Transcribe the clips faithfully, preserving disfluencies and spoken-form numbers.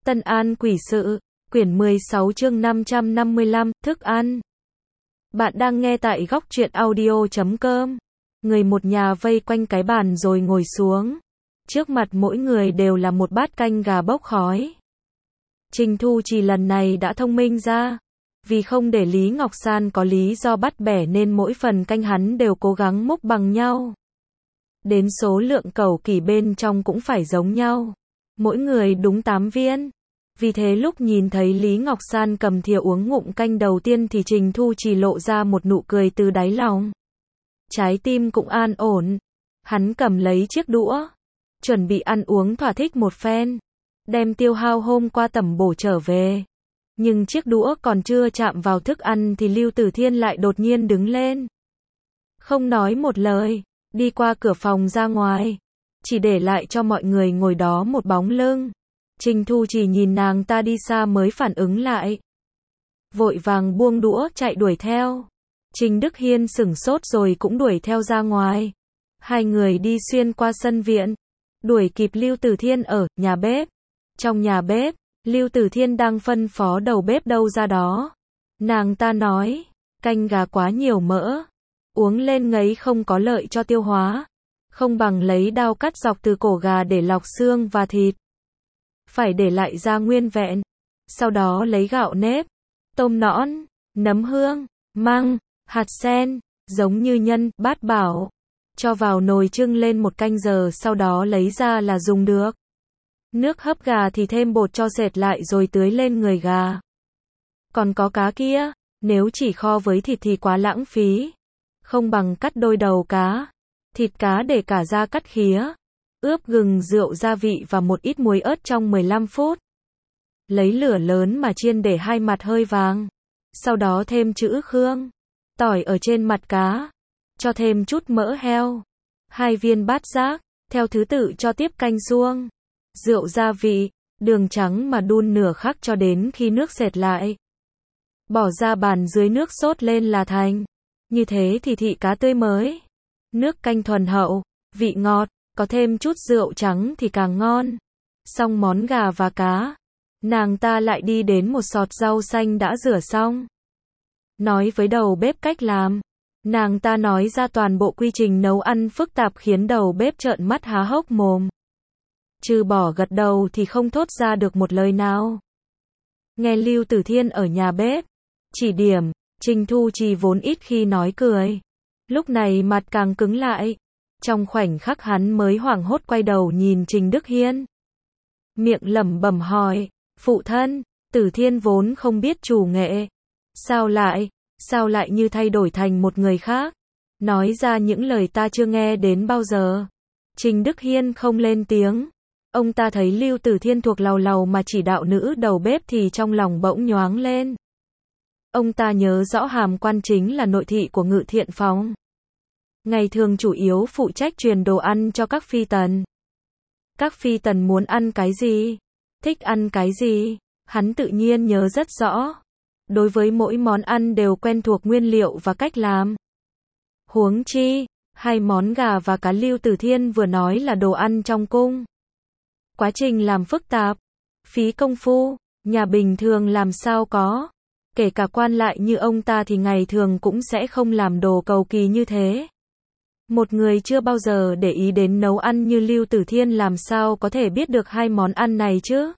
Tân An Quỷ Sự, quyển mười sáu chương năm trăm năm mươi lăm, thức ăn. Bạn đang nghe tại góc truyện audio chấm com. Người một nhà vây quanh cái bàn rồi ngồi xuống. Trước mặt mỗi người đều là một bát canh gà bốc khói. Trình Thu Trì lần này đã thông minh ra. Vì không để Lý Ngọc San có lý do bắt bẻ nên mỗi phần canh hắn đều cố gắng múc bằng nhau. Đến số lượng cẩu kỷ bên trong cũng phải giống nhau. Mỗi người đúng tám viên. Vì thế lúc nhìn thấy Lý Ngọc San cầm thìa uống ngụm canh đầu tiên thì Trình Thu Trì lộ ra một nụ cười từ đáy lòng. Trái tim cũng an ổn. Hắn cầm lấy chiếc đũa. Chuẩn bị ăn uống thỏa thích một phen. Đem tiêu hao hôm qua tẩm bổ trở về. Nhưng chiếc đũa còn chưa chạm vào thức ăn thì Lưu Tử Thiên lại đột nhiên đứng lên. Không nói một lời. Đi qua cửa phòng ra ngoài. Chỉ để lại cho mọi người ngồi đó một bóng lưng. Trình Thu Trì nhìn nàng ta đi xa mới phản ứng lại. Vội vàng buông đũa chạy đuổi theo. Trình Đức Hiên sửng sốt rồi cũng đuổi theo ra ngoài. Hai người đi xuyên qua sân viện. Đuổi kịp Lưu Tử Thiên ở nhà bếp. Trong nhà bếp, Lưu Tử Thiên đang phân phó đầu bếp đâu ra đó. Nàng ta nói, canh gà quá nhiều mỡ. Uống lên ngấy không có lợi cho tiêu hóa. Không bằng lấy đao cắt dọc từ cổ gà để lọc xương và thịt. Phải để lại ra nguyên vẹn. Sau đó lấy gạo nếp, tôm nõn, nấm hương, măng, hạt sen, giống như nhân, bát bảo. Cho vào nồi trưng lên một canh giờ sau đó lấy ra là dùng được. Nước hấp gà thì thêm bột cho sệt lại rồi tưới lên người gà. Còn có cá kia, nếu chỉ kho với thịt thì quá lãng phí. Không bằng cắt đôi đầu cá. Thịt cá để cả da cắt khía. Ướp gừng, rượu, gia vị và một ít muối ớt trong mười lăm phút. Lấy lửa lớn mà chiên để hai mặt hơi vàng. Sau đó thêm chữ khương, tỏi ở trên mặt cá. Cho thêm chút mỡ heo. Hai viên bát giác, theo thứ tự cho tiếp canh suông. Rượu gia vị, đường trắng mà đun nửa khắc cho đến khi nước sệt lại. Bỏ ra bàn dưới nước sốt lên là thành. Như thế thì thịt cá tươi mới. Nước canh thuần hậu, vị ngọt. Có thêm chút rượu trắng thì càng ngon. Xong món gà và cá. Nàng ta lại đi đến một sọt rau xanh đã rửa xong. Nói với đầu bếp cách làm. Nàng ta nói ra toàn bộ quy trình nấu ăn phức tạp khiến đầu bếp trợn mắt há hốc mồm. Trừ bỏ gật đầu thì không thốt ra được một lời nào. Nghe Lưu Tử Thiên ở nhà bếp chỉ điểm, Trình Thu Trì vốn ít khi nói cười. Lúc này mặt càng cứng lại. Trong khoảnh khắc hắn mới hoảng hốt quay đầu nhìn Trình Đức Hiên. Miệng lẩm bẩm hỏi, phụ thân, Tử Thiên vốn không biết chủ nghệ. Sao lại, sao lại như thay đổi thành một người khác? Nói ra những lời ta chưa nghe đến bao giờ. Trình Đức Hiên không lên tiếng. Ông ta thấy Lưu Tử Thiên thuộc lầu lầu mà chỉ đạo nữ đầu bếp thì trong lòng bỗng nhoáng lên. Ông ta nhớ rõ Hàm Quan chính là nội thị của Ngự Thiện Phòng. Ngày thường chủ yếu phụ trách truyền đồ ăn cho các phi tần. Các phi tần muốn ăn cái gì, thích ăn cái gì, hắn tự nhiên nhớ rất rõ. Đối với mỗi món ăn đều quen thuộc nguyên liệu và cách làm. Huống chi, hai món gà và cá Lưu Tử Thiên vừa nói là đồ ăn trong cung. Quá trình làm phức tạp, phí công phu, nhà bình thường làm sao có. Kể cả quan lại như ông ta thì ngày thường cũng sẽ không làm đồ cầu kỳ như thế. Một người chưa bao giờ để ý đến nấu ăn như Lưu Tử Thiên làm sao có thể biết được hai món ăn này chứ?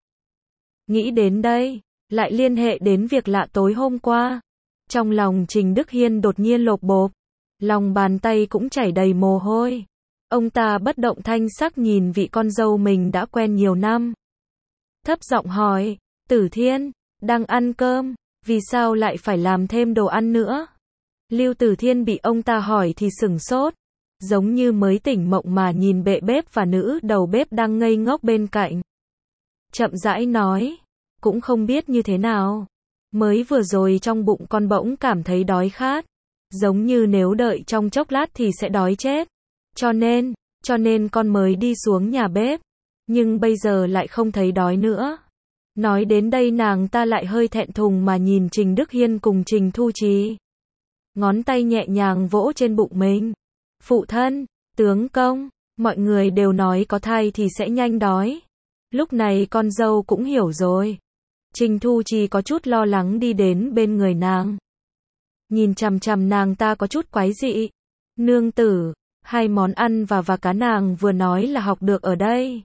Nghĩ đến đây, lại liên hệ đến việc lạ tối hôm qua. Trong lòng Trình Đức Hiên đột nhiên lộp bộp, lòng bàn tay cũng chảy đầy mồ hôi. Ông ta bất động thanh sắc nhìn vị con dâu mình đã quen nhiều năm. Thấp giọng hỏi, Tử Thiên, đang ăn cơm, vì sao lại phải làm thêm đồ ăn nữa? Lưu Tử Thiên bị ông ta hỏi thì sửng sốt. Giống như mới tỉnh mộng mà nhìn bệ bếp và nữ đầu bếp đang ngây ngốc bên cạnh. Chậm rãi nói, cũng không biết như thế nào. Mới vừa rồi trong bụng con bỗng cảm thấy đói khát. Giống như nếu đợi trong chốc lát thì sẽ đói chết. Cho nên, cho nên con mới đi xuống nhà bếp. Nhưng bây giờ lại không thấy đói nữa. Nói đến đây nàng ta lại hơi thẹn thùng mà nhìn Trình Đức Hiên cùng Trình Thu Trì. Ngón tay nhẹ nhàng vỗ trên bụng mình. Phụ thân, tướng công, mọi người đều nói có thai thì sẽ nhanh đói. Lúc này con dâu cũng hiểu rồi. Trình Thu Trì có chút lo lắng đi đến bên người nàng. Nhìn chằm chằm nàng ta có chút quái dị. Nương tử, hai món ăn và và cá nàng vừa nói là học được ở đây.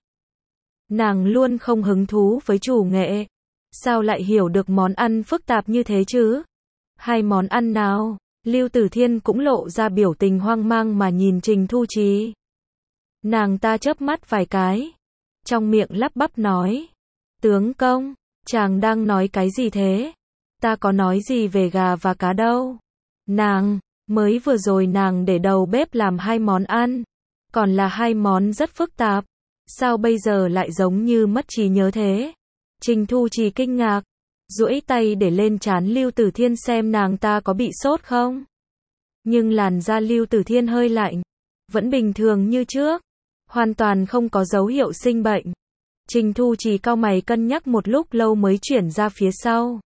Nàng luôn không hứng thú với chủ nghệ. Sao lại hiểu được món ăn phức tạp như thế chứ? Hai món ăn nào? Lưu Tử Thiên cũng lộ ra biểu tình hoang mang mà nhìn Trình Thu Trì. Nàng ta chớp mắt vài cái. Trong miệng lắp bắp nói. Tướng công, chàng đang nói cái gì thế? Ta có nói gì về gà và cá đâu. Nàng, mới vừa rồi nàng để đầu bếp làm hai món ăn. Còn là hai món rất phức tạp. Sao bây giờ lại giống như mất trí nhớ thế? Trình Thu Trì kinh ngạc. Duỗi tay để lên trán Lưu Tử Thiên xem nàng ta có bị sốt không. Nhưng làn da Lưu Tử Thiên hơi lạnh. Vẫn bình thường như trước. Hoàn toàn không có dấu hiệu sinh bệnh. Trình Thu Trì cau mày cân nhắc một lúc lâu mới chuyển ra phía sau.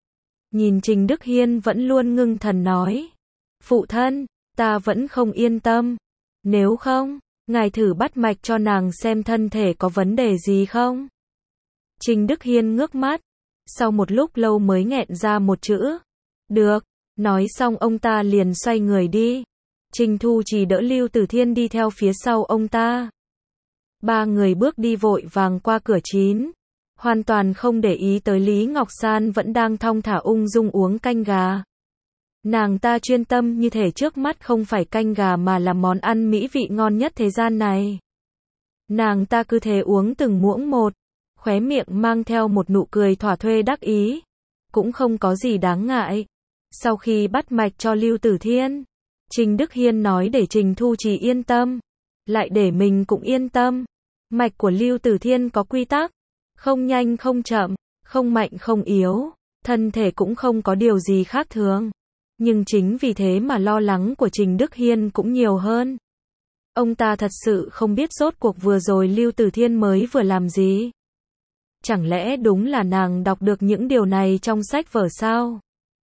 Nhìn Trình Đức Hiên vẫn luôn ngưng thần nói. Phụ thân, ta vẫn không yên tâm. Nếu không, ngài thử bắt mạch cho nàng xem thân thể có vấn đề gì không? Trình Đức Hiên ngước mắt. Sau một lúc lâu mới nghẹn ra một chữ. Được. Nói xong ông ta liền xoay người đi. Trình Thu Trì đỡ Lưu Tử Thiên đi theo phía sau ông ta. Ba người bước đi vội vàng qua cửa chín. Hoàn toàn không để ý tới Lý Ngọc San vẫn đang thong thả ung dung uống canh gà. Nàng ta chuyên tâm như thể trước mắt không phải canh gà mà là món ăn mỹ vị ngon nhất thế gian này. Nàng ta cứ thế uống từng muỗng một. Khóe miệng mang theo một nụ cười thỏa thuê đắc ý. Cũng không có gì đáng ngại. Sau khi bắt mạch cho Lưu Tử Thiên, Trình Đức Hiên nói để Trình Thu Trì yên tâm. Lại để mình cũng yên tâm. Mạch của Lưu Tử Thiên có quy tắc. Không nhanh không chậm, không mạnh không yếu. Thân thể cũng không có điều gì khác thường. Nhưng chính vì thế mà lo lắng của Trình Đức Hiên cũng nhiều hơn. Ông ta thật sự không biết rốt cuộc vừa rồi Lưu Tử Thiên mới vừa làm gì. Chẳng lẽ đúng là nàng đọc được những điều này trong sách vở sao?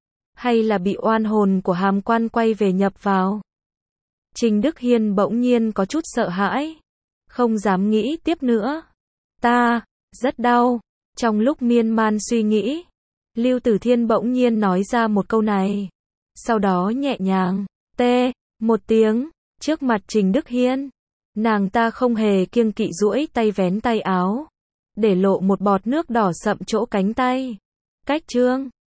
Hay là bị oan hồn của hàm quan quay về nhập vào? Trình Đức Hiên bỗng nhiên có chút sợ hãi. Không dám nghĩ tiếp nữa. Ta, rất đau. Trong lúc miên man suy nghĩ, Lưu Tử Thiên bỗng nhiên nói ra một câu này. Sau đó nhẹ nhàng, tê, một tiếng, trước mặt Trình Đức Hiên. Nàng ta không hề kiêng kỵ duỗi tay vén tay áo. Để lộ một bọt nước đỏ sậm chỗ cánh tay. Cách trương.